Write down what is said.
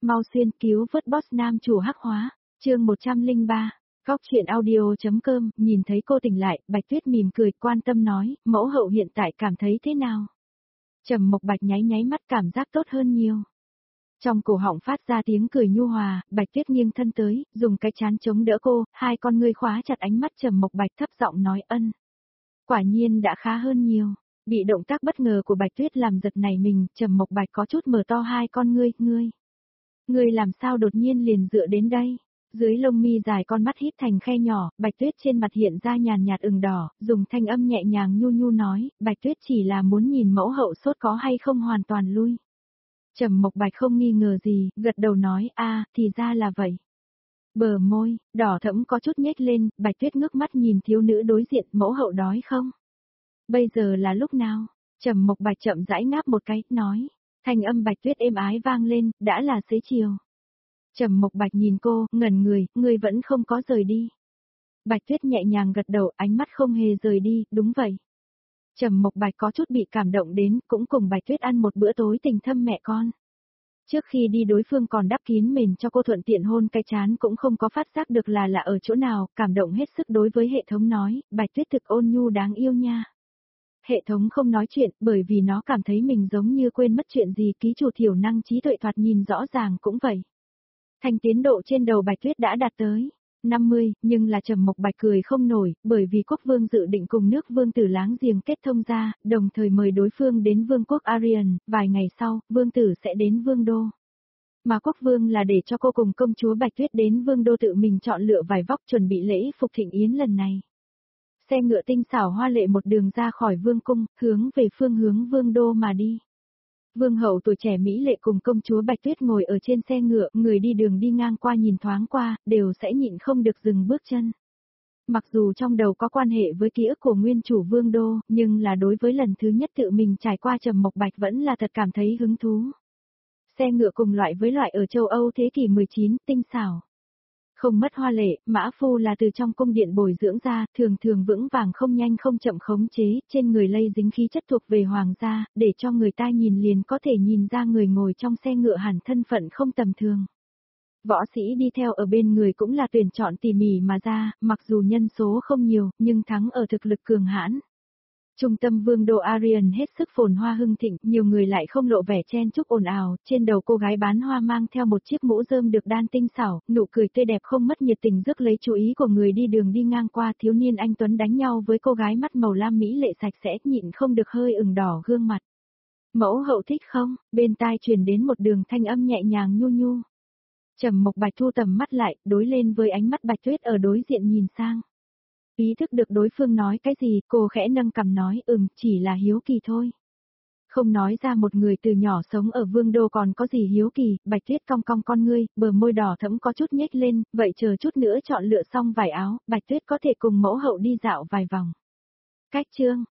Mau xuyên cứu vớt boss nam chủ hắc hóa, chương 103, góc chuyện audio.com, nhìn thấy cô tỉnh lại, Bạch Tuyết mỉm cười quan tâm nói, mẫu hậu hiện tại cảm thấy thế nào? Trầm Mộc Bạch nháy nháy mắt cảm giác tốt hơn nhiều. Trong cổ họng phát ra tiếng cười nhu hòa, Bạch Tuyết nghiêng thân tới, dùng cái trán chống đỡ cô, hai con ngươi khóa chặt ánh mắt Trầm Mộc Bạch thấp giọng nói ân. Quả nhiên đã khá hơn nhiều. Bị động tác bất ngờ của Bạch Tuyết làm giật nảy mình, Trầm Mộc Bạch có chút mở to hai con ngươi, ngươi làm sao đột nhiên liền dựa đến đây? Dưới lông mi dài con mắt hít thành khe nhỏ, Bạch Tuyết trên mặt hiện ra nhàn nhạt ửng đỏ, dùng thanh âm nhẹ nhàng nhu nhu nói, Bạch Tuyết chỉ là muốn nhìn mẫu hậu sốt có hay không hoàn toàn lui. Trầm Mộc Bạch không nghi ngờ gì, gật đầu nói, thì ra là vậy. Bờ môi, đỏ thẫm có chút nhếch lên, Bạch Tuyết ngước mắt nhìn thiếu nữ đối diện, mẫu hậu đói không? Bây giờ là lúc nào? Trầm Mộc Bạch chậm rãi ngáp một cái, nói. Thanh âm Bạch Tuyết êm ái vang lên, đã là xế chiều. Trầm Mộc Bạch nhìn cô, ngẩn người, ngươi vẫn không có rời đi. Bạch Tuyết nhẹ nhàng gật đầu, ánh mắt không hề rời đi, đúng vậy. Trầm Mộc Bạch có chút bị cảm động đến, cũng cùng Bạch Tuyết ăn một bữa tối tình thâm mẹ con. Trước khi đi đối phương còn đắp kín mền cho cô thuận tiện hôn cái trán cũng không có phát giác được là ở chỗ nào, cảm động hết sức đối với hệ thống nói, Bạch Tuyết thực ôn nhu đáng yêu nha. Hệ thống không nói chuyện bởi vì nó cảm thấy mình giống như quên mất chuyện gì, ký chủ thiểu năng trí tuệ thoạt nhìn rõ ràng cũng vậy. Thành tiến độ trên đầu Bạch Tuyết đã đạt tới 50, nhưng là Trầm Mộc Bạch cười không nổi, bởi vì quốc vương dự định cùng nước vương tử láng giềng kết thông ra, đồng thời mời đối phương đến vương quốc Aryan, vài ngày sau, vương tử sẽ đến vương đô. Mà quốc vương là để cho cô cùng công chúa Bạch Tuyết đến vương đô tự mình chọn lựa vải vóc chuẩn bị lễ phục thịnh yến lần này. Xe ngựa tinh xảo hoa lệ một đường ra khỏi vương cung, hướng về phương hướng vương đô mà đi. Vương hậu tuổi trẻ mỹ lệ cùng công chúa Bạch Tuyết ngồi ở trên xe ngựa, người đi đường đi ngang qua nhìn thoáng qua, đều sẽ nhịn không được dừng bước chân. Mặc dù trong đầu có quan hệ với ký ức của nguyên chủ vương đô, nhưng là đối với lần thứ nhất tự mình trải qua Trầm Mộc Bạch vẫn là thật cảm thấy hứng thú. Xe ngựa cùng loại với loại ở châu Âu thế kỷ 19, tinh xảo. Không mất hoa lệ, mã phu là từ trong cung điện bồi dưỡng ra, thường thường vững vàng không nhanh không chậm khống chế, trên người lây dính khí chất thuộc về hoàng gia, để cho người ta nhìn liền có thể nhìn ra người ngồi trong xe ngựa hẳn thân phận không tầm thường. Võ sĩ đi theo ở bên người cũng là tuyển chọn tỉ mỉ mà ra, mặc dù nhân số không nhiều, nhưng thắng ở thực lực cường hãn. Trung tâm vương đô Aryan hết sức phồn hoa hưng thịnh, nhiều người lại không lộ vẻ chen chúc ồn ào, trên đầu cô gái bán hoa mang theo một chiếc mũ rơm được đan tinh xảo, nụ cười tươi đẹp không mất nhiệt tình rước lấy chú ý của người đi đường đi ngang qua, thiếu niên anh tuấn đánh nhau với cô gái mắt màu lam mỹ lệ sạch sẽ, nhịn không được hơi ửng đỏ gương mặt. Mẫu hậu thích không? Bên tai truyền đến một đường thanh âm nhẹ nhàng nhu nhu. Trầm Mộc Bạch thu tầm mắt lại, đối lên với ánh mắt Bạch Tuyết ở đối diện nhìn sang. Ý thức được đối phương nói cái gì, cô khẽ nâng cằm nói, chỉ là hiếu kỳ thôi. Không nói ra một người từ nhỏ sống ở vương đô còn có gì hiếu kỳ, Bạch Tuyết cong cong con ngươi, bờ môi đỏ thẫm có chút nhếch lên, vậy chờ chút nữa chọn lựa xong vải áo, Bạch Tuyết có thể cùng mẫu hậu đi dạo vài vòng. Cách chương,